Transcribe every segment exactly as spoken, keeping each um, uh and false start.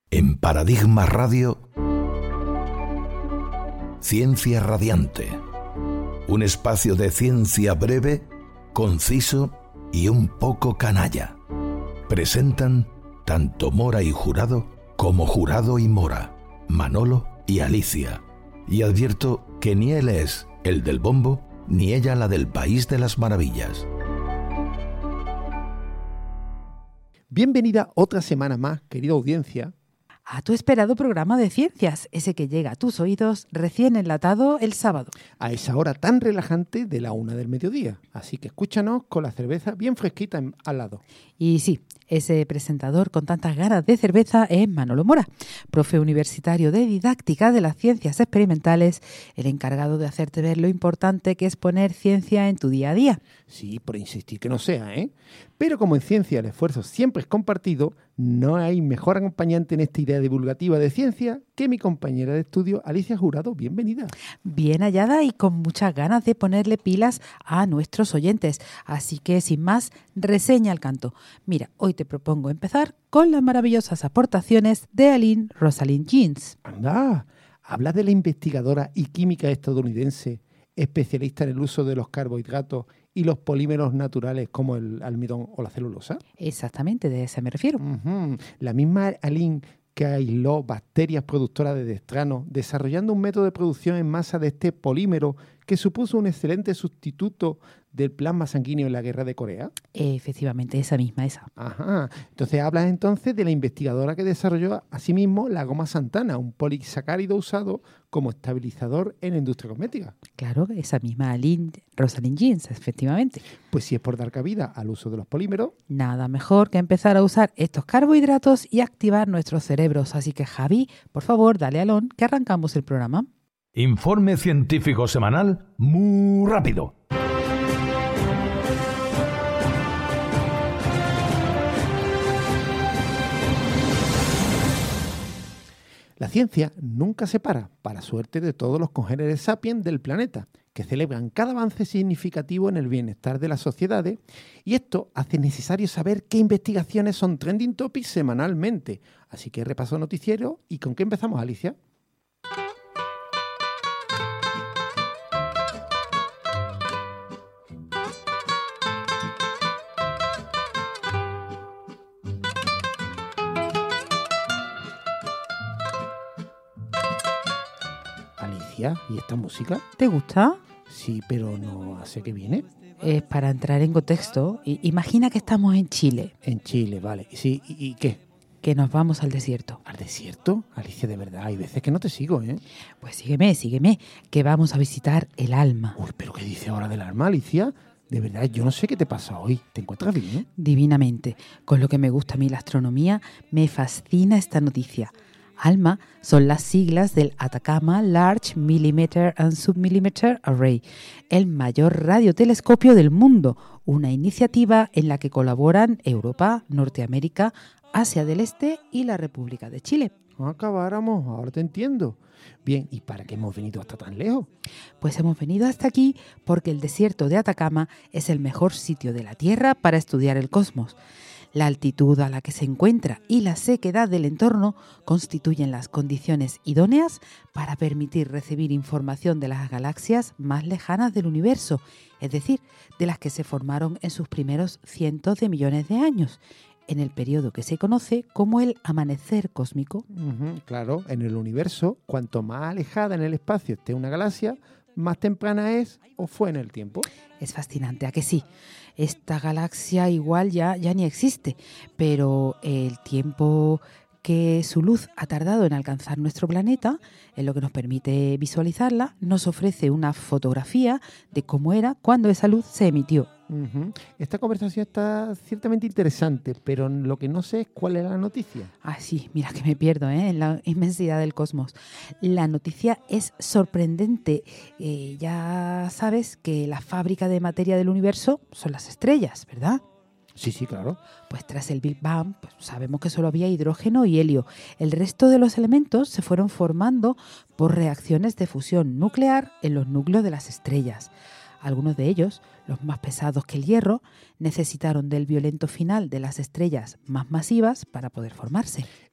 En Paradigma Radio, Ciencia Radiante. Un espacio de ciencia breve, conciso y un poco canalla. Presentan tanto Mora y Jurado como Jurado y Mora, Manolo y Alicia. Y advierto que ni él es el del bombo, ni ella la del País de las Maravillas. Bienvenida otra semana más, querida audiencia, a tu esperado programa de ciencias, ese que llega a tus oídos recién enlatado el sábado. A esa hora tan relajante de la una del mediodía. Así que escúchanos con la cerveza bien fresquita en, al lado. Y sí, ese presentador con tantas ganas de cerveza es Manolo Mora, profe universitario de didáctica de las ciencias experimentales, el encargado de hacerte ver lo importante que es poner ciencia en tu día a día. Sí, por insistir que no sea, ¿eh? Pero como en ciencia el esfuerzo siempre es compartido, no hay mejor acompañante en esta idea divulgativa de ciencia que mi compañera de estudio, Alicia Jurado. Bienvenida. Bien hallada y con muchas ganas de ponerle pilas a nuestros oyentes. Así que, sin más, reseña al canto. Mira, hoy te propongo empezar con las maravillosas aportaciones de Aline Rosalind Jeans. Anda, habla de la investigadora y química estadounidense, especialista en el uso de los carbohidratos y los polímeros naturales como el almidón o la celulosa. Exactamente, de esa me refiero. Uh-huh. La misma Aline que aisló bacterias productoras de dextrano, desarrollando un método de producción en masa de este polímero que supuso un excelente sustituto del plasma sanguíneo en la guerra de Corea. Efectivamente, esa misma, esa. Ajá. Entonces hablas entonces de la investigadora que desarrolló asimismo la goma Santana, un polisacárido usado como estabilizador en la industria cosmética. Claro, esa misma Aline Rosalind Jeans, efectivamente. Pues si es por dar cabida al uso de los polímeros, nada mejor que empezar a usar estos carbohidratos y activar nuestros cerebros. Así que, Javi, por favor, dale alón, que arrancamos el programa. Informe científico semanal muy rápido. La ciencia nunca se para, para suerte de todos los congéneres sapiens del planeta, que celebran cada avance significativo en el bienestar de las sociedades, y esto hace necesario saber qué investigaciones son trending topics semanalmente. Así que repaso noticiero, ¿y con qué empezamos, Alicia? ¿Y esta música? ¿Te gusta? Sí, pero no sé qué viene. Es para entrar en contexto. Imagina que estamos en Chile. En Chile, vale. Sí, ¿y, y qué? Que nos vamos al desierto. ¿Al desierto? Alicia, de verdad, hay veces que no te sigo, ¿eh? Pues sígueme, sígueme, que vamos a visitar el alma. Uy, ¿pero qué dice ahora del alma, Alicia? De verdad, yo no sé qué te pasa hoy. ¿Te encuentras bien? Divinamente. Con lo que me gusta a mí la astronomía, me fascina esta noticia. ALMA son las siglas del Atacama Large Millimeter and Submillimeter Array, el mayor radiotelescopio del mundo, una iniciativa en la que colaboran Europa, Norteamérica, Asia del Este y la República de Chile. Acabáramos, ahora te entiendo. Bien, ¿y para qué hemos venido hasta tan lejos? Pues hemos venido hasta aquí porque el desierto de Atacama es el mejor sitio de la Tierra para estudiar el cosmos. La altitud a la que se encuentra y la sequedad del entorno constituyen las condiciones idóneas para permitir recibir información de las galaxias más lejanas del universo, es decir, de las que se formaron en sus primeros cientos de millones de años, en el periodo que se conoce como el amanecer cósmico. Uh-huh, claro, en el universo, cuanto más alejada en el espacio esté una galaxia, más temprana es o fue en el tiempo. Es fascinante, ¿a que sí? Esta galaxia igual ya, ya ni existe, pero el tiempo que su luz ha tardado en alcanzar nuestro planeta, en lo que nos permite visualizarla, nos ofrece una fotografía de cómo era cuando esa luz se emitió. Uh-huh. Esta conversación está ciertamente interesante, pero lo que no sé es cuál es la noticia. Ah, sí, mira que me pierdo, ¿eh? En la inmensidad del cosmos. La noticia es sorprendente. Eh, ya sabes que la fábrica de materia del universo son las estrellas, ¿verdad? Sí, sí, claro. Pues tras el Big Bang, pues sabemos que solo había hidrógeno y helio. El resto de los elementos se fueron formando por reacciones de fusión nuclear en los núcleos de las estrellas. Algunos de ellos, los más pesados que el hierro, necesitaron del violento final de las estrellas más masivas para poder formarse.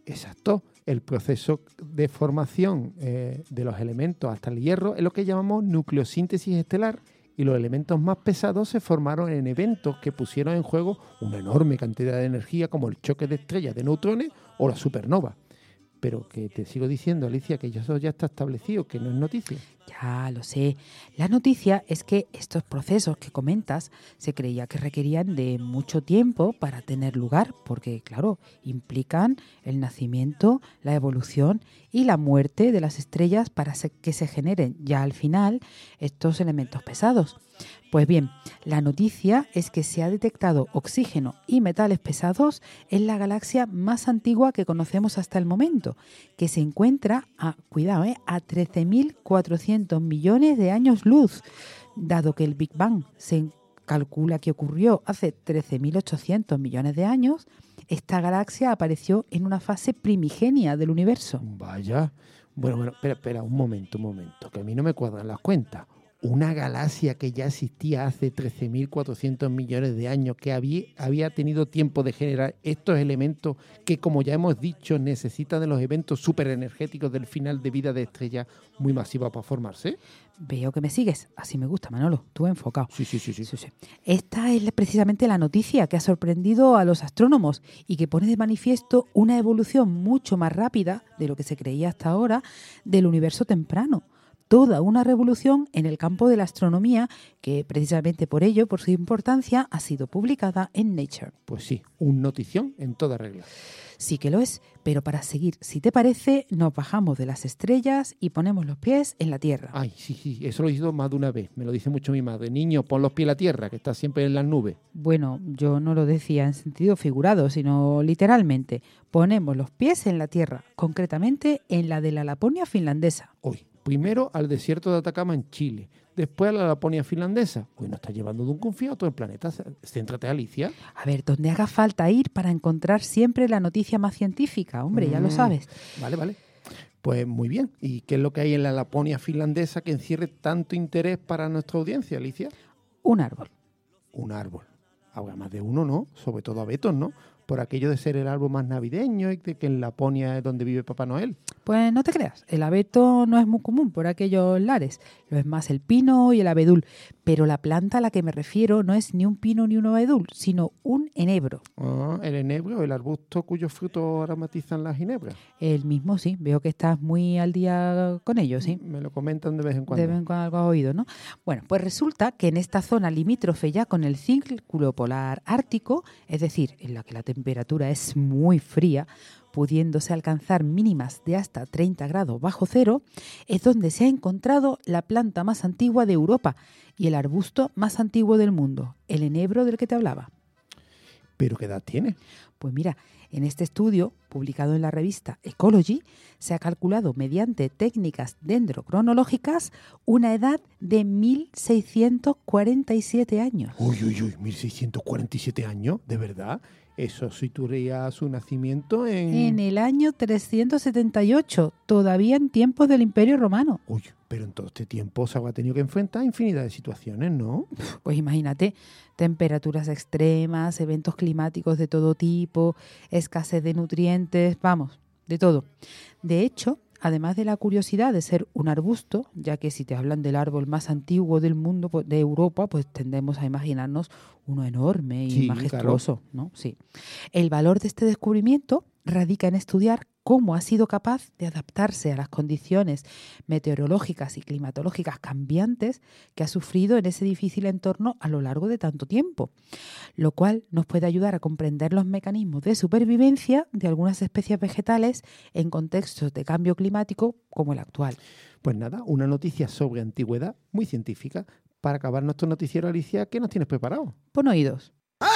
Exacto. El proceso de formación eh, de los elementos hasta el hierro es lo que llamamos nucleosíntesis estelar, y los elementos más pesados se formaron en eventos que pusieron en juego una enorme cantidad de energía, como el choque de estrellas de neutrones o la supernova. Pero que te sigo diciendo, Alicia, que eso ya está establecido, que no es noticia. Ya lo sé. La noticia es que estos procesos que comentas se creía que requerían de mucho tiempo para tener lugar, porque, claro, implican el nacimiento, la evolución y la muerte de las estrellas para que se generen ya al final estos elementos pesados. Pues bien, la noticia es que se ha detectado oxígeno y metales pesados en la galaxia más antigua que conocemos hasta el momento, que se encuentra a, cuidado, eh, a trece mil cuatrocientos millones de años luz. Dado que el Big Bang se calcula que ocurrió hace trece mil ochocientos millones de años, esta galaxia apareció en una fase primigenia del universo. Vaya. Bueno, bueno, espera, espera, un momento, un momento, que a mí no me cuadran las cuentas. Una galaxia que ya existía hace trece mil cuatrocientos millones de años, que había, había tenido tiempo de generar estos elementos que, como ya hemos dicho, necesitan de los eventos superenergéticos del final de vida de estrellas muy masivas para formarse. Veo que me sigues. Así me gusta, Manolo. Tú enfocado. Sí, sí, sí, sí. sí, sí. Esta es precisamente la noticia que ha sorprendido a los astrónomos y que pone de manifiesto una evolución mucho más rápida de lo que se creía hasta ahora del universo temprano. Toda una revolución en el campo de la astronomía que, precisamente por ello, por su importancia, ha sido publicada en Nature. Pues sí, un notición en toda regla. Sí que lo es, pero para seguir, si te parece, nos bajamos de las estrellas y ponemos los pies en la Tierra. Ay, sí, sí, eso lo he oído más de una vez, me lo dice mucho mi madre. Niño, pon los pies en la Tierra, que está siempre en las nubes. Bueno, yo no lo decía en sentido figurado, sino literalmente. Ponemos los pies en la Tierra, concretamente en la de la Laponia finlandesa. Hoy. Primero al desierto de Atacama en Chile, después a la Laponia finlandesa. Hoy nos está llevando de un confiado a todo el planeta. Céntrate, Alicia. A ver, donde haga falta ir para encontrar siempre la noticia más científica, hombre, mm, ya lo sabes. Vale, vale. Pues muy bien. ¿Y qué es lo que hay en la Laponia finlandesa que encierre tanto interés para nuestra audiencia, Alicia? Un árbol. Un árbol. Habrá más de uno, ¿no? Sobre todo abetos, ¿no? Por aquello de ser el árbol más navideño y de que en Laponia es donde vive Papá Noel. Pues no te creas, el abeto no es muy común por aquellos lares, lo es más el pino y el abedul, pero la planta a la que me refiero no es ni un pino ni un abedul, sino un enebro. Ah, el enebro, el arbusto cuyos frutos aromatizan la ginebra. El mismo, sí, veo que estás muy al día con ello, sí. Me lo comentan de vez en cuando. De vez en cuando algo has oído, ¿no? Bueno, pues resulta que en esta zona limítrofe ya con el círculo polar ártico, es decir, en la que la temperatura es muy fría, pudiéndose alcanzar mínimas de hasta treinta grados bajo cero, es donde se ha encontrado la planta más antigua de Europa y el arbusto más antiguo del mundo, el enebro del que te hablaba. ¿Pero qué edad tiene? Pues mira, en este estudio, publicado en la revista Ecology, se ha calculado mediante técnicas dendrocronológicas una edad de mil seiscientos cuarenta y siete años. Uy, uy, uy, mil seiscientos cuarenta y siete años, ¿de verdad? Eso situaría su nacimiento en... En el año trescientos setenta y ocho, todavía en tiempos del Imperio Romano. Uy, pero en todo este tiempo se habrá tenido que enfrentar a infinidad de situaciones, ¿no? Pues imagínate, temperaturas extremas, eventos climáticos de todo tipo, escasez de nutrientes, vamos, de todo. De hecho, además de la curiosidad de ser un arbusto, ya que si te hablan del árbol más antiguo del mundo, pues, de Europa, pues tendemos a imaginarnos uno enorme y sí, majestuoso, claro. ¿no? Sí. El valor de este descubrimiento radica en estudiar cómo ha sido capaz de adaptarse a las condiciones meteorológicas y climatológicas cambiantes que ha sufrido en ese difícil entorno a lo largo de tanto tiempo, lo cual nos puede ayudar a comprender los mecanismos de supervivencia de algunas especies vegetales en contextos de cambio climático como el actual. Pues nada, una noticia sobre antigüedad muy científica. Para acabar nuestro noticiero, Alicia, ¿qué nos tienes preparado? Pon oídos.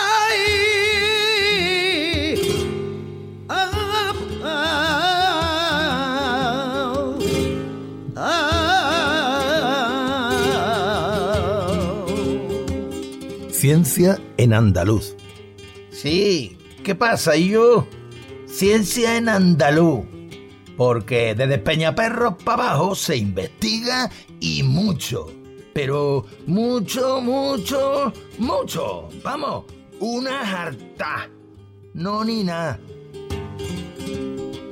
Ciencia en andaluz. Sí, ¿qué pasa, yo? Ciencia en andaluz. Porque desde Peñaperros para abajo se investiga y mucho. Pero mucho, mucho, mucho. Vamos, una harta. No ni nada.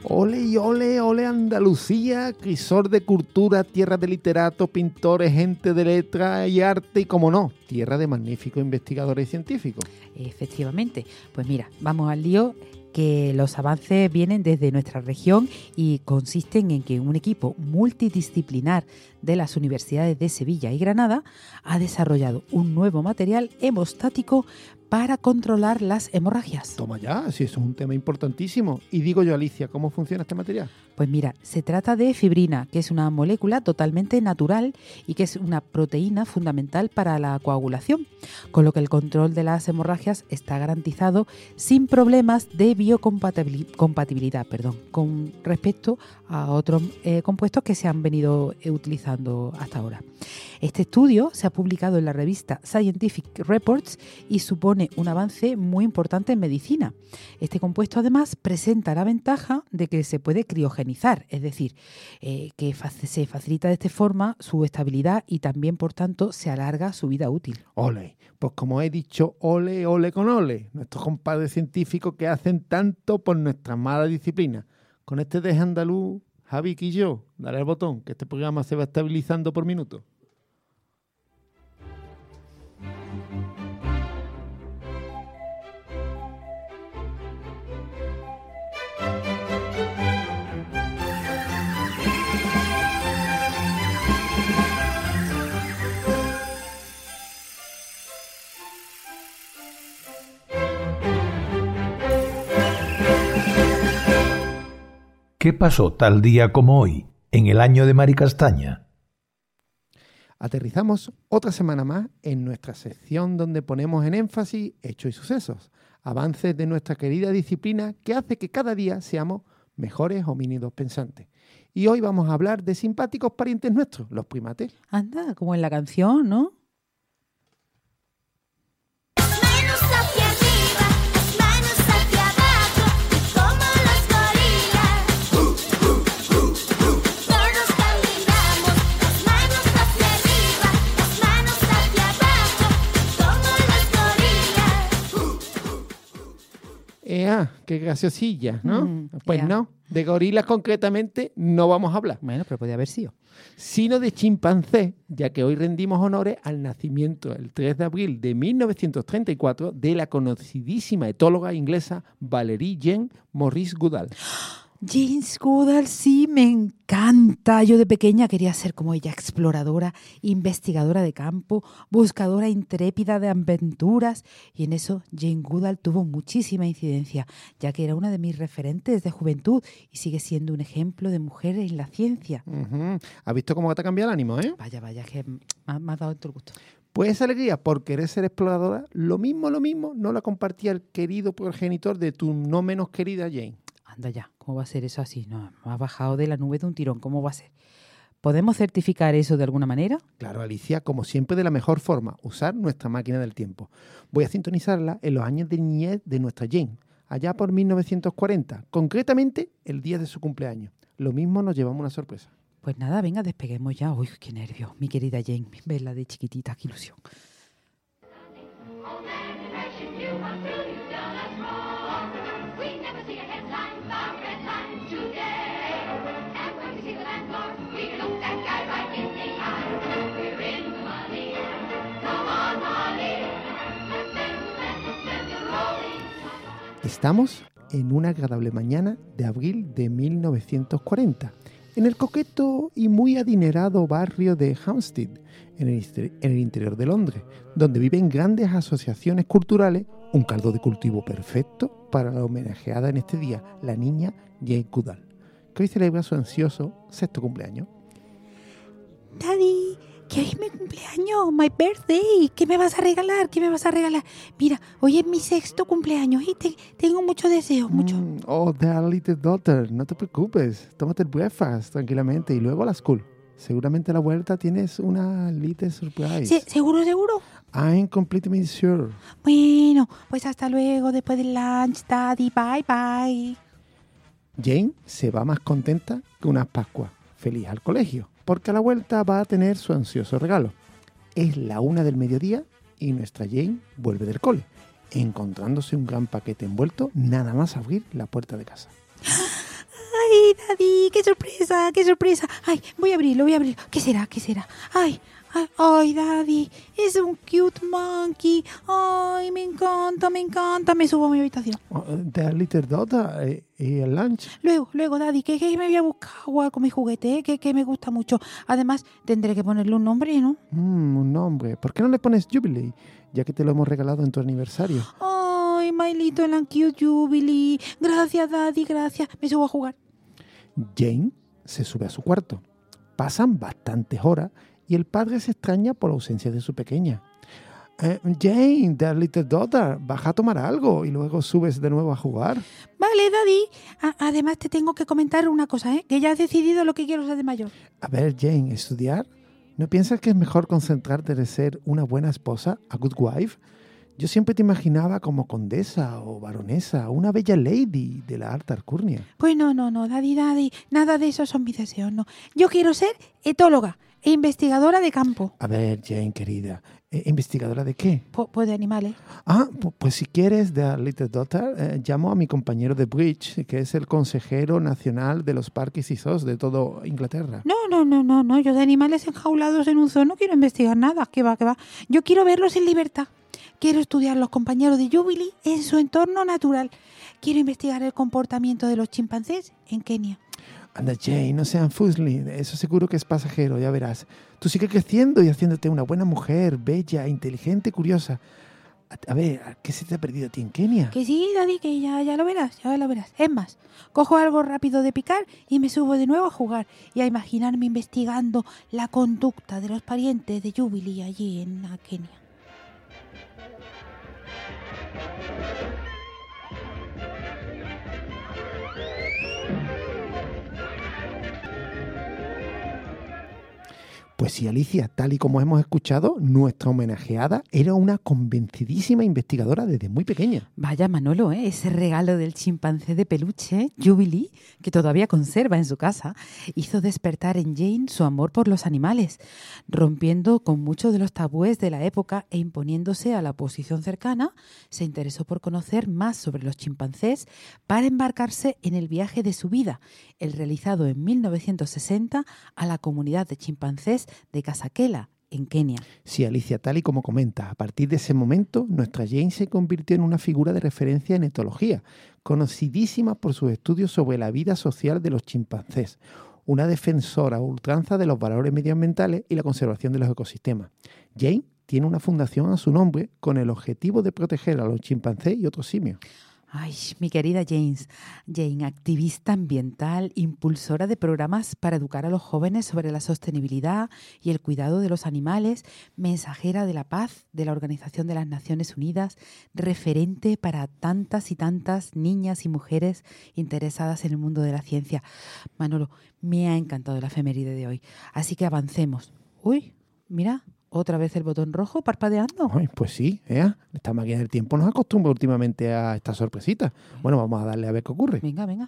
Ole y ole, ole Andalucía, crisol de cultura, tierra de literatos, pintores, gente de letra y arte y, como no, tierra de magníficos investigadores y científicos. Efectivamente. Pues mira, vamos al lío, que los avances vienen desde nuestra región y consisten en que un equipo multidisciplinar de las universidades de Sevilla y Granada ha desarrollado un nuevo material hemostático para controlar las hemorragias. Toma ya, si eso es un tema importantísimo. Y digo yo, Alicia, ¿cómo funciona este material? Pues mira, se trata de fibrina, que es una molécula totalmente natural y que es una proteína fundamental para la coagulación, con lo que el control de las hemorragias está garantizado sin problemas de biocompatibilidad, perdón, con respecto a otros eh, compuestos que se han venido eh, utilizando hasta ahora. Este estudio se ha publicado en la revista Scientific Reports y supone un avance muy importante en medicina. Este compuesto además presenta la ventaja de que se puede criogenizar, es decir, eh, que se facilita de esta forma su estabilidad y también, por tanto, se alarga su vida útil. Ole, pues como he dicho, ole, ole con ole, nuestros compadres científicos que hacen tanto por nuestra mala disciplina. Con este deje andaluz, Javi y yo, dale al botón, que este programa se va estabilizando por minuto. ¿Qué pasó tal día como hoy, en el año de Mari Castaña? Aterrizamos otra semana más en nuestra sección donde ponemos en énfasis hechos y sucesos, avances de nuestra querida disciplina que hace que cada día seamos mejores homínidos pensantes. Y hoy vamos a hablar de simpáticos parientes nuestros, los primates. Anda, como en la canción, ¿no? ¡Ea! ¡Qué graciosilla!, ¿no? Mm, pues ea. no, de gorilas concretamente no vamos a hablar, Bueno, pero podía haber sido. sino de chimpancés, ya que hoy rendimos honores al nacimiento el tres de abril de mil novecientos treinta y cuatro de la conocidísima etóloga inglesa Valerie Jean Maurice Goodall. James Goodall, sí, me encanta. Yo de pequeña quería ser como ella, exploradora, investigadora de campo, buscadora intrépida de aventuras. Y en eso Jane Goodall tuvo muchísima incidencia, ya que era una de mis referentes de juventud y sigue siendo un ejemplo de mujer en la ciencia. Uh-huh. ¿Has visto cómo te ha cambiado el ánimo, eh? Vaya, vaya, que me ha, me ha dado todo el gusto. Pues esa alegría por querer ser exploradora, lo mismo, lo mismo, no la compartía el querido progenitor de tu no menos querida Jane. Anda ya, ¿cómo va a ser eso así? No, me ha bajado de la nube de un tirón, ¿cómo va a ser? ¿Podemos certificar eso de alguna manera? Claro, Alicia, como siempre, de la mejor forma, usar nuestra máquina del tiempo. Voy a sintonizarla en los años de niñez de nuestra Jane, allá por mil novecientos cuarenta, concretamente el día de su cumpleaños. Lo mismo nos llevamos una sorpresa. Pues nada, venga, despeguemos ya. Uy, qué nervios, mi querida Jane, verla de chiquitita, qué ilusión. Estamos en una agradable mañana de abril de mil novecientos cuarenta, en el coqueto y muy adinerado barrio de Hampstead, en el, en el interior de Londres, donde viven grandes asociaciones culturales, un caldo de cultivo perfecto para la homenajeada en este día, la niña Jane Goodall, que hoy celebra su ansioso sexto cumpleaños. Daddy, que hoy es mi cumpleaños, my birthday. ¿Qué me vas a regalar? ¿Qué me vas a regalar? Mira, hoy es mi sexto cumpleaños y te, tengo muchos deseos, mucho. Mm, oh, dear little daughter, no te preocupes. Tómate el breakfast tranquilamente y luego a la school. Seguramente a la vuelta tienes una little surprise. Sí, ¿seguro, seguro? I'm completely sure. Bueno, pues hasta luego, después del lunch, Daddy. Bye, bye. Jane se va más contenta que unas Pascuas. Feliz al colegio, porque a la vuelta va a tener su ansioso regalo. Es la una del mediodía y nuestra Jane vuelve del cole, encontrándose un gran paquete envuelto nada más abrir la puerta de casa. Daddy! ¡Qué sorpresa! ¡Qué sorpresa! ¡Ay, voy a abrirlo, voy a abrirlo! ¿Qué será? ¿Qué será? ¡Ay! Ay, ay, Daddy, es un cute monkey. Ay, me encanta, me encanta. Me subo a mi habitación. Oh, The Little Daughter eh, y el lunch. Luego, luego, Daddy, que, que me voy a buscar agua con mi juguete, eh, que, que me gusta mucho. Además, tendré que ponerle un nombre, ¿no? Mm, un nombre. ¿Por qué no le pones Jubilee? Ya que te lo hemos regalado en tu aniversario. Ay, my little and cute Jubilee. Gracias, Daddy, gracias. Me subo a jugar. Jane se sube a su cuarto. Pasan bastantes horas y el padre se extraña por la ausencia de su pequeña. Eh, Jane, The Little Daughter, baja a tomar algo y luego subes de nuevo a jugar. Vale, Daddy. A- además, te tengo que comentar una cosa, ¿eh? Que ya has decidido lo que quiero ser de mayor. A ver, Jane, ¿estudiar? ¿No piensas que es mejor concentrarte en ser una buena esposa, a good wife? Yo siempre te imaginaba como condesa o baronesa, una bella lady de la alta alcurnia. Pues no, no, no, Daddy, Daddy. Nada de eso son mis deseos, no. Yo quiero ser etóloga e investigadora de campo. A ver, Jane, querida, ¿eh, ¿investigadora de qué? Pues, pues de animales. Ah, pu- pues si quieres, The Little Daughter, eh, llamo a mi compañero de Bridge, que es el consejero nacional de los parques y zoos de toda Inglaterra. No, no, no, no, no. Yo de animales enjaulados en un zoo no quiero investigar nada. ¿Qué va, qué va? Yo quiero verlos en libertad. Quiero estudiar los compañeros de Jubilee en su entorno natural. Quiero investigar el comportamiento de los chimpancés en Kenia. Anda, Jane, no sean fusli, eso seguro que es pasajero, ya verás. Tú sigue creciendo y haciéndote una buena mujer, bella, inteligente, curiosa. A, a ver, ¿qué se te ha perdido a ti en Kenia? Que sí, Daddy, que ya, ya lo verás, ya lo verás. Es más, cojo algo rápido de picar y me subo de nuevo a jugar y a imaginarme investigando la conducta de los parientes de Jubilee allí en la Kenia. Pues sí, Alicia, tal y como hemos escuchado, nuestra homenajeada era una convencidísima investigadora desde muy pequeña. Vaya, Manolo, ¿eh? Ese regalo del chimpancé de peluche, Jubilee, que todavía conserva en su casa, hizo despertar en Jane su amor por los animales, rompiendo con muchos de los tabúes de la época e imponiéndose a la oposición cercana, se interesó por conocer más sobre los chimpancés para embarcarse en el viaje de su vida, el realizado en mil novecientos sesenta a la comunidad de chimpancés de Casakela, en Kenia. Sí, Alicia, tal y como comenta, a partir de ese momento, nuestra Jane se convirtió en una figura de referencia en etología, conocidísima por sus estudios sobre la vida social de los chimpancés, una defensora a ultranza de los valores medioambientales y la conservación de los ecosistemas. Jane tiene una fundación a su nombre con el objetivo de proteger a los chimpancés y otros simios. Ay, mi querida James, Jane, activista ambiental, impulsora de programas para educar a los jóvenes sobre la sostenibilidad y el cuidado de los animales, mensajera de la paz de la Organización de las Naciones Unidas, referente para tantas y tantas niñas y mujeres interesadas en el mundo de la ciencia. Manolo, me ha encantado la efeméride de hoy, así que avancemos. Uy, mira, otra vez el botón rojo parpadeando. Ay, pues sí, ¿eh? Esta máquina del tiempo nos acostumbra últimamente a estas sorpresitas. Bueno, vamos a darle a ver qué ocurre. Venga, venga.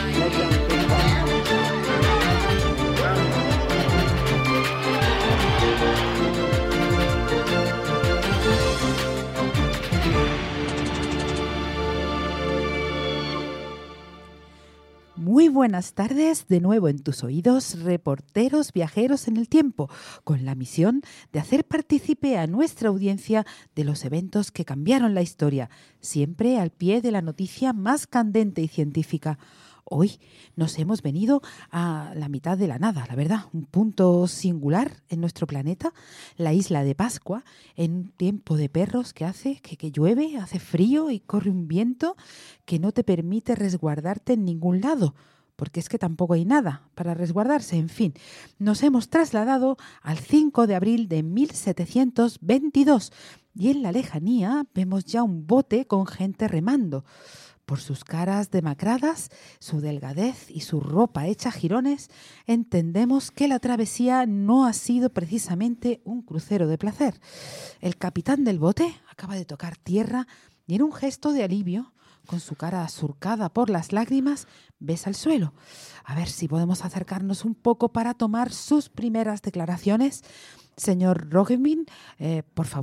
Muy buenas tardes, de nuevo en tus oídos, reporteros viajeros en el tiempo, con la misión de hacer partícipe a nuestra audiencia de los eventos que cambiaron la historia, siempre al pie de la noticia más candente y científica. Hoy nos hemos venido a la mitad de la nada, la verdad, un punto singular en nuestro planeta, la isla de Pascua, en un tiempo de perros que hace que, que llueve, hace frío y corre un viento que no te permite resguardarte en ningún lado, porque es que tampoco hay nada para resguardarse. En fin, nos hemos trasladado al cinco de abril de mil setecientos veintidós y en la lejanía vemos ya un bote con gente remando. Por sus caras demacradas, su delgadez y su ropa hecha jirones, entendemos que la travesía no ha sido precisamente un crucero de placer. El capitán del bote acaba de tocar tierra y en un gesto de alivio, con su cara surcada por las lágrimas, besa el suelo. A ver si podemos acercarnos un poco para tomar sus primeras declaraciones. Señor Roggeveen, eh, por favor,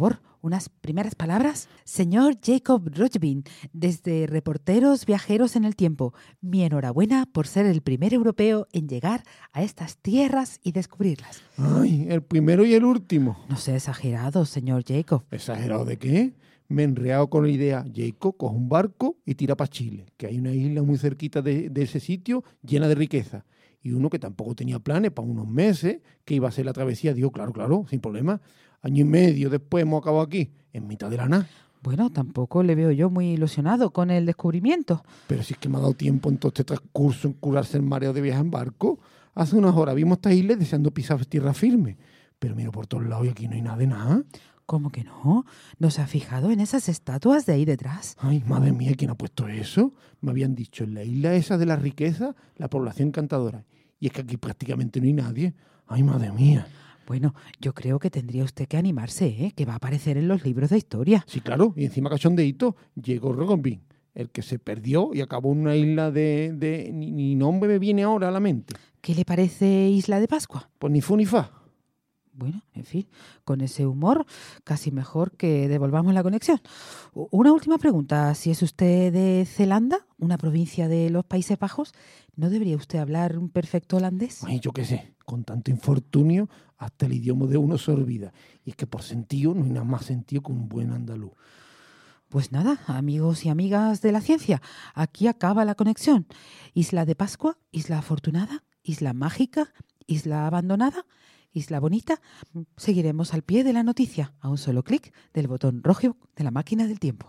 unas primeras palabras. Señor Jacob Rochbin, desde Reporteros Viajeros en el Tiempo, mi enhorabuena por ser el primer europeo en llegar a estas tierras y descubrirlas. Ay, el primero y el último. No sea exagerado, señor Jacob. ¿Exagerado de qué? Me he enreado con la idea. Jacob coge un barco y tira para Chile, que hay una isla muy cerquita de, de ese sitio llena de riqueza. Y uno que tampoco tenía planes para unos meses, que iba a hacer la travesía, dijo, claro, claro, sin problema. Año y medio después hemos acabado aquí, en mitad de la nada. Bueno, tampoco le veo yo muy ilusionado con el descubrimiento. Pero si es que me ha dado tiempo en todo este transcurso en curarse el mareo de viaje en barco. Hace unas horas vimos esta isla deseando pisar tierra firme. Pero miro por todos lados y aquí no hay nada de nada. ¿Cómo que no? ¿No se ha fijado en esas estatuas de ahí detrás? Ay, madre mía, ¿quién ha puesto eso? Me habían dicho, en la isla esa de la riqueza, la población encantadora. Y es que aquí prácticamente no hay nadie. Ay, madre mía. Bueno, yo creo que tendría usted que animarse, ¿eh? Que va a aparecer en los libros de historia. Sí, claro. Y encima cachondeíto, llegó Rogonbin, el que se perdió y acabó en una isla de... de ni, ni nombre me viene ahora a la mente. ¿Qué le parece Isla de Pascua? Pues ni fu ni fa. Bueno, en fin, con ese humor, casi mejor que devolvamos la conexión. Una última pregunta. Si es usted de Zelanda, una provincia de los Países Bajos, ¿no debería usted hablar un perfecto holandés? Ay, yo qué sé. Con tanto infortunio, hasta el idioma de uno se olvida. Y es que por sentido no hay nada más sentido que un buen andaluz. Pues nada, amigos y amigas de la ciencia, aquí acaba la conexión. Isla de Pascua, Isla Afortunada, Isla Mágica, Isla Abandonada, Isla Bonita. Seguiremos al pie de la noticia, a un solo clic del botón rojo de la máquina del tiempo.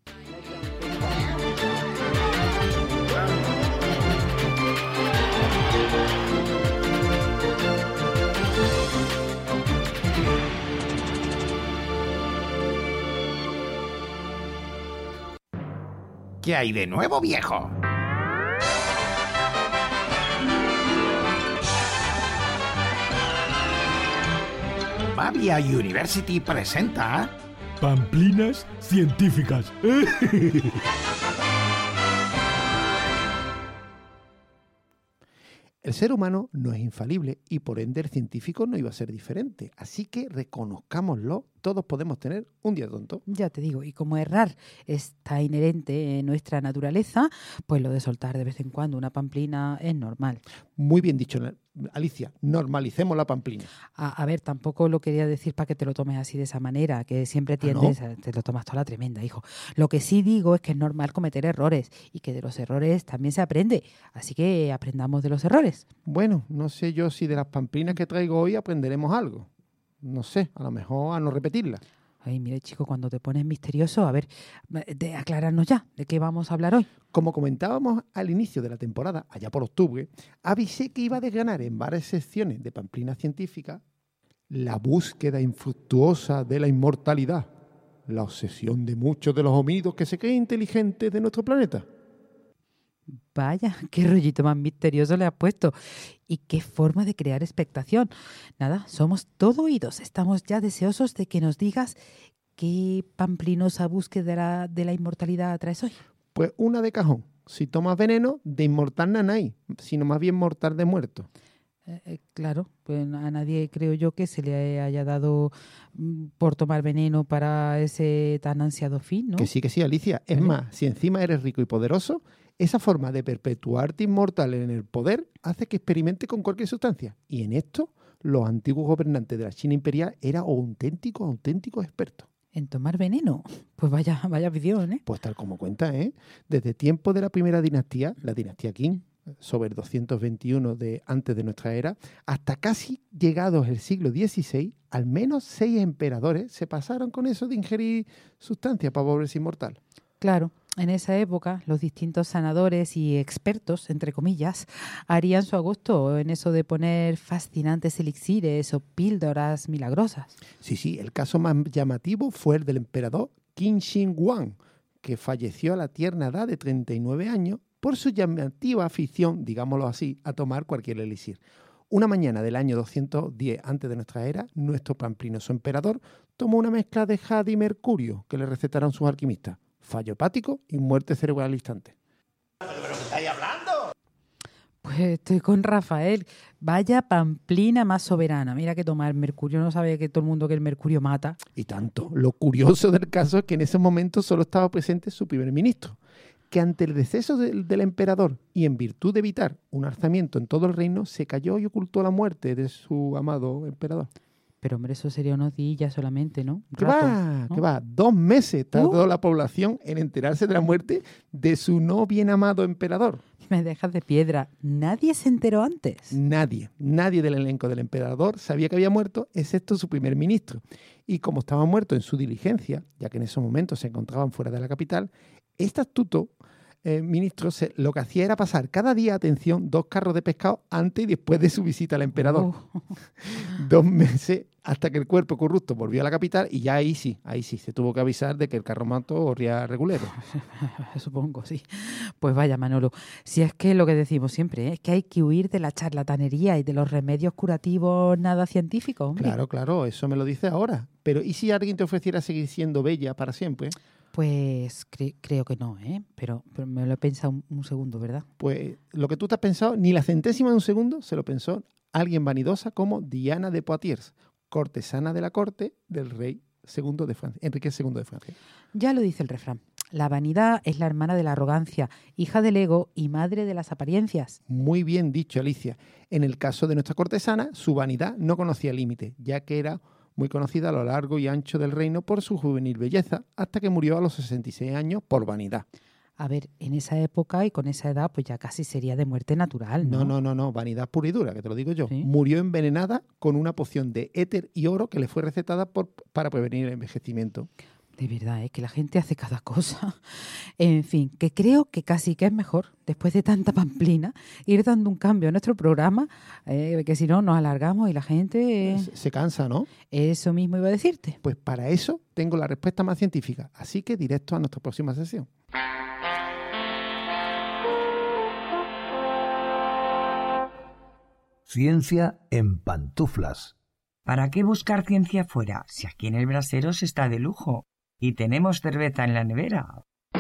¿Qué hay de nuevo, viejo? Babia University presenta... Pamplinas científicas. El ser humano no es infalible y por ende el científico no iba a ser diferente. Así que reconozcámoslo, todos podemos tener un día tonto. Ya te digo, y como errar está inherente en nuestra naturaleza, pues lo de soltar de vez en cuando una pamplina es normal. Muy bien dicho, Alicia, normalicemos la pamplina. A, a ver, tampoco lo quería decir para que te lo tomes así de esa manera, que siempre tiendes, ¿Ah, no? a, te lo tomas toda la tremenda, hijo. Lo que sí digo es que es normal cometer errores y que de los errores también se aprende. Así que aprendamos de los errores. Bueno, no sé yo si de las pamplinas que traigo hoy aprenderemos algo. No sé, a lo mejor a no repetirlas. Ay, mire, chico, cuando te pones misterioso, a ver, de, aclararnos ya, ¿de qué vamos a hablar hoy? Como comentábamos al inicio de la temporada, allá por octubre, avisé que iba a desgranar en varias secciones de Pamplina Científica la búsqueda infructuosa de la inmortalidad, la obsesión de muchos de los homínidos que se creen inteligentes de nuestro planeta. Vaya, qué rollito más misterioso le has puesto. Y qué forma de crear expectación. Nada, somos todo oídos. Estamos ya deseosos de que nos digas qué pamplinosa búsqueda de la, de la inmortalidad traes hoy. Pues una de cajón. Si tomas veneno, de inmortal no hay, sino más bien mortal de muerto. Eh, eh, claro, pues a nadie creo yo que se le haya dado mm, por tomar veneno para ese tan ansiado fin, ¿no? Que sí, que sí, Alicia. Es ¿Vale? más, si encima eres rico y poderoso, esa forma de perpetuarte inmortal en el poder hace que experimente con cualquier sustancia. Y en esto, los antiguos gobernantes de la China imperial eran auténticos, auténticos expertos. ¿En tomar veneno? Pues vaya, vaya visión, ¿eh? Pues tal como cuenta, ¿eh? Desde tiempos de la primera dinastía, la dinastía Qing, sobre el doscientos veintiuno de antes de nuestra era, hasta casi llegados el siglo dieciséis, al menos seis emperadores se pasaron con eso de ingerir sustancias para volverse inmortal. Claro, en esa época los distintos sanadores y expertos, entre comillas, harían su agosto en eso de poner fascinantes elixires o píldoras milagrosas. Sí, sí, el caso más llamativo fue el del emperador Qin Shi Huang, que falleció a la tierna edad de treinta y nueve años por su llamativa afición, digámoslo así, a tomar cualquier elixir. Una mañana del año doscientos diez antes de nuestra era, nuestro pamplinoso emperador tomó una mezcla de jade y mercurio que le recetaron sus alquimistas. Fallo hepático y muerte cerebral al instante. ¿Pero qué estáis hablando? Pues estoy con Rafael. Vaya pamplina más soberana. Mira que tomar mercurio. No sabe que todo el mundo que el mercurio mata. Y tanto. Lo curioso del caso es que en ese momento solo estaba presente su primer ministro, que ante el deceso del, del emperador y en virtud de evitar un alzamiento en todo el reino, se cayó y ocultó la muerte de su amado emperador. Pero, hombre, eso sería unos días solamente, ¿no? Un ¿Qué rato, va? ¿no? ¿Qué va? Dos meses tardó Uh. la población en enterarse de la muerte de su no bien amado emperador. Me dejas de piedra. Nadie se enteró antes. Nadie, nadie del elenco del emperador sabía que había muerto, excepto su primer ministro. Y como estaba muerto en su diligencia, ya que en esos momentos se encontraban fuera de la capital, este astuto eh, ministro se, lo que hacía era pasar cada día, atención, dos carros de pescado antes y después de su visita al emperador. Oh. Dos meses hasta que el cuerpo corrupto volvió a la capital y ya ahí sí, ahí sí, se tuvo que avisar de que el carromato corría regulero. Supongo, sí. Pues vaya, Manolo, si es que lo que decimos siempre, ¿eh? Es que hay que huir de la charlatanería y de los remedios curativos nada científicos, hombre. Claro, claro, eso me lo dice ahora. Pero ¿y si alguien te ofreciera seguir siendo bella para siempre? Pues cre- creo que no, ¿eh? Pero, pero me lo he pensado un, un segundo, ¿verdad? Pues lo que tú te has pensado, ni la centésima de un segundo se lo pensó alguien vanidosa como Diana de Poitiers, cortesana de la corte del rey segundo de Francia, Enrique segundo de Francia. Ya lo dice el refrán. La vanidad es la hermana de la arrogancia, hija del ego y madre de las apariencias. Muy bien dicho, Alicia. En el caso de nuestra cortesana, su vanidad no conocía límite, ya que era muy conocida a lo largo y ancho del reino por su juvenil belleza, hasta que murió a los sesenta y seis años por vanidad. A ver, en esa época y con esa edad, pues ya casi sería de muerte natural, ¿no? No, no, no, no, vanidad pura y dura, que te lo digo yo. ¿Sí? Murió envenenada con una poción de éter y oro que le fue recetada por, para prevenir el envejecimiento. De verdad, es que la gente hace cada cosa. En fin, que creo que casi que es mejor, después de tanta pamplina, ir dando un cambio a nuestro programa, eh, que si no nos alargamos y la gente... eh, Se, se cansa, ¿no? Eso mismo iba a decirte. Pues para eso tengo la respuesta más científica. Así que directo a nuestra próxima sesión. Ciencia en pantuflas. ¿Para qué buscar ciencia fuera si aquí en el brasero se está de lujo y tenemos cerveza en la nevera?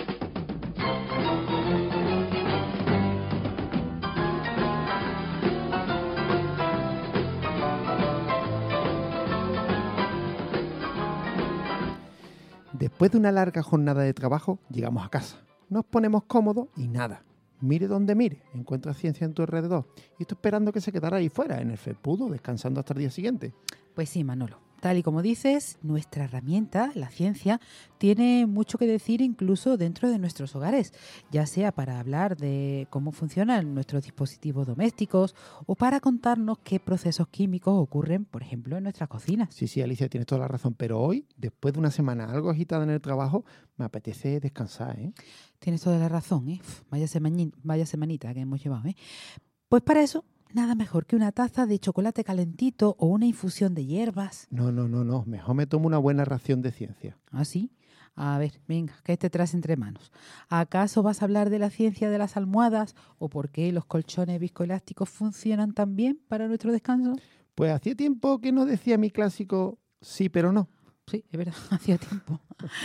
Después de una larga jornada de trabajo, llegamos a casa. Nos ponemos cómodos y nada. Mire donde mire, encuentra ciencia en tu alrededor. Y estoy esperando que se quedara ahí fuera, en el felpudo, descansando hasta el día siguiente. Pues sí, Manolo. Tal y como dices, nuestra herramienta, la ciencia, tiene mucho que decir incluso dentro de nuestros hogares, ya sea para hablar de cómo funcionan nuestros dispositivos domésticos o para contarnos qué procesos químicos ocurren, por ejemplo, en nuestras cocinas. Sí, sí, Alicia, tienes toda la razón. Pero hoy, después de una semana algo agitada en el trabajo, me apetece descansar, ¿eh? Tienes toda la razón, ¿eh? Uf, vaya, semaní- vaya semanita que hemos llevado, ¿eh? Pues para eso, nada mejor que una taza de chocolate calentito o una infusión de hierbas. No, no, no, no. Mejor me tomo una buena ración de ciencia. ¿Ah, sí? A ver, venga, ¿qué te traes entre manos? ¿Acaso vas a hablar de la ciencia de las almohadas o por qué los colchones viscoelásticos funcionan tan bien para nuestro descanso? Pues hacía tiempo que no decía mi clásico sí, pero no. Sí, es verdad, hacía tiempo.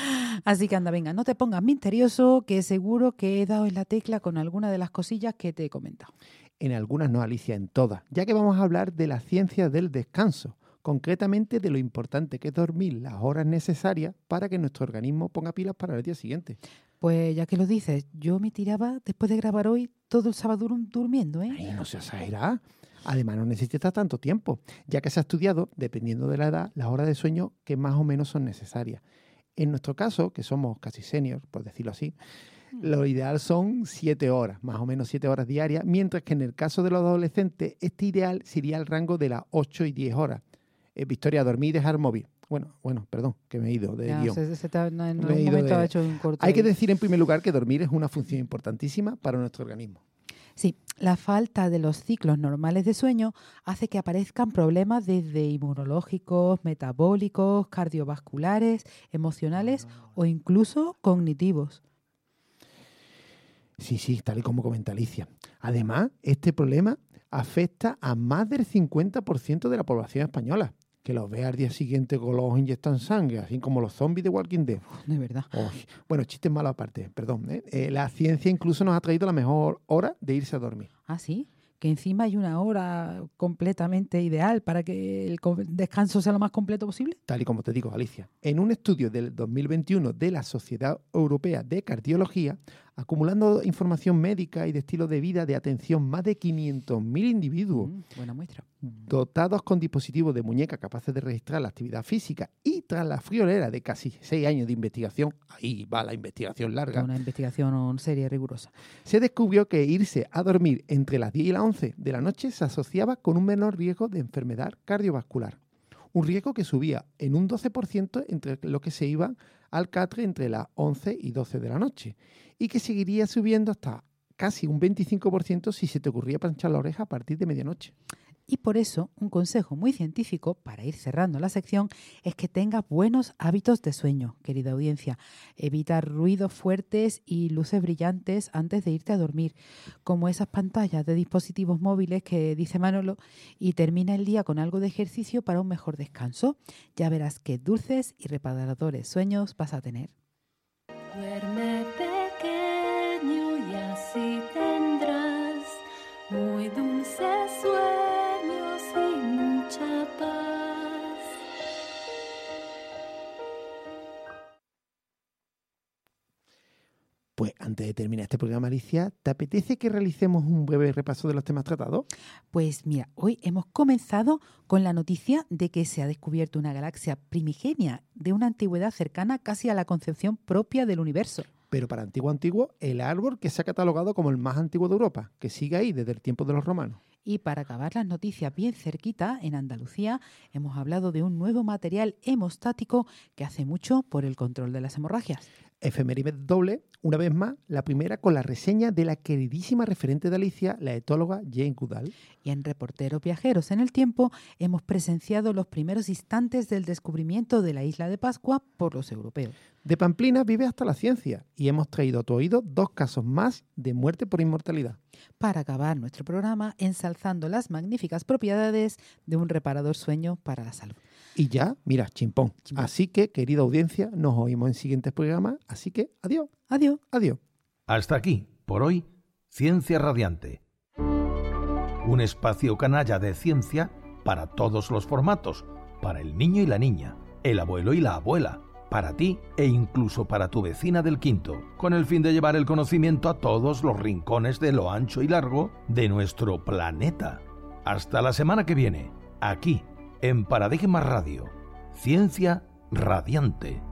Así que anda, venga, no te pongas misterioso, que seguro que he dado en la tecla con alguna de las cosillas que te he comentado. En algunas no, Alicia, en todas, ya que vamos a hablar de la ciencia del descanso, concretamente de lo importante que es dormir las horas necesarias para que nuestro organismo ponga pilas para el día siguiente. Pues ya que lo dices, yo me tiraba después de grabar hoy todo el sábado dur- durmiendo, ¿eh? Ay, no se exagera. Además, no necesitas tanto tiempo, ya que se ha estudiado, dependiendo de la edad, las horas de sueño que más o menos son necesarias. En nuestro caso, que somos casi seniors, por decirlo así, lo ideal son siete horas, más o menos siete horas diarias, mientras que en el caso de los adolescentes, este ideal sería el rango de las ocho y diez horas. Eh, Victoria, dormir y dejar móvil. Bueno, bueno, perdón, que me he ido de Ya, guión. se- se te ha- en Me he algún ido momento de- ha hecho un corte. Hay que ahí. decir en primer lugar que dormir es una función importantísima para nuestro organismo. Sí, la falta de los ciclos normales de sueño hace que aparezcan problemas desde inmunológicos, metabólicos, cardiovasculares, emocionales o incluso cognitivos. Sí, sí, tal y como comenta Alicia. Además, este problema afecta a más del cincuenta por ciento de la población española, que los ve al día siguiente con los ojos inyectan sangre, así como los zombies de Walking Dead. De verdad. Uy, bueno, chistes malos aparte, perdón. ¿eh? Eh, la ciencia incluso nos ha traído la mejor hora de irse a dormir. ¿Ah, sí? que encima hay una hora completamente ideal para que el descanso sea lo más completo posible. Tal y como te digo, Alicia, en un estudio del dos mil veintiuno de la Sociedad Europea de Cardiología, acumulando información médica y de estilo de vida de atención más de quinientos mil individuos, Mm, buena muestra. dotados con dispositivos de muñeca capaces de registrar la actividad física, y tras la friolera de casi seis años de investigación, ahí va la investigación larga, Una investigación seria y rigurosa. se descubrió que irse a dormir entre las diez y las once de la noche se asociaba con un menor riesgo de enfermedad cardiovascular. Un riesgo que subía en un doce por ciento entre los que se iban al catre entre las once y doce de la noche, y que seguiría subiendo hasta casi un veinticinco por ciento si se te ocurría planchar la oreja a partir de medianoche. Y por eso, un consejo muy científico para ir cerrando la sección es que tengas buenos hábitos de sueño, querida audiencia. Evita ruidos fuertes y luces brillantes antes de irte a dormir, como esas pantallas de dispositivos móviles que dice Manolo, y termina el día con algo de ejercicio para un mejor descanso. Ya verás qué dulces y reparadores sueños vas a tener. Duerme pequeño y así tendrás muy dulces sueños y mucha paz. Pues antes de terminar este programa, Alicia, ¿te apetece que realicemos un breve repaso de los temas tratados? Pues mira, hoy hemos comenzado con la noticia de que se ha descubierto una galaxia primigenia de una antigüedad cercana casi a la concepción propia del universo. Pero para antiguo antiguo, el árbol que se ha catalogado como el más antiguo de Europa, que sigue ahí desde el tiempo de los romanos. Y para acabar las noticias bien cerquita, en Andalucía, hemos hablado de un nuevo material hemostático que hace mucho por el control de las hemorragias. Efeméride doble, una vez más, la primera con la reseña de la queridísima referente de Alicia, la etóloga Jane Goodall. Y en Reporteros Viajeros en el Tiempo hemos presenciado los primeros instantes del descubrimiento de la isla de Pascua por los europeos. De Pamplina vive hasta la ciencia y hemos traído a tu oído dos casos más de muerte por inmortalidad. Para acabar nuestro programa ensalzando las magníficas propiedades de un reparador sueño para la salud. Y ya, mira, chimpón. Chimpón. Así que, querida audiencia, nos oímos en siguientes programas. Así que, adiós. Adiós. Adiós. Hasta aquí, por hoy, Ciencia Radiante. Un espacio canalla de ciencia para todos los formatos, para el niño y la niña, el abuelo y la abuela, para ti e incluso para tu vecina del quinto, con el fin de llevar el conocimiento a todos los rincones de lo ancho y largo de nuestro planeta. Hasta la semana que viene, aquí, en Paradigma Radio. Ciencia Radiante.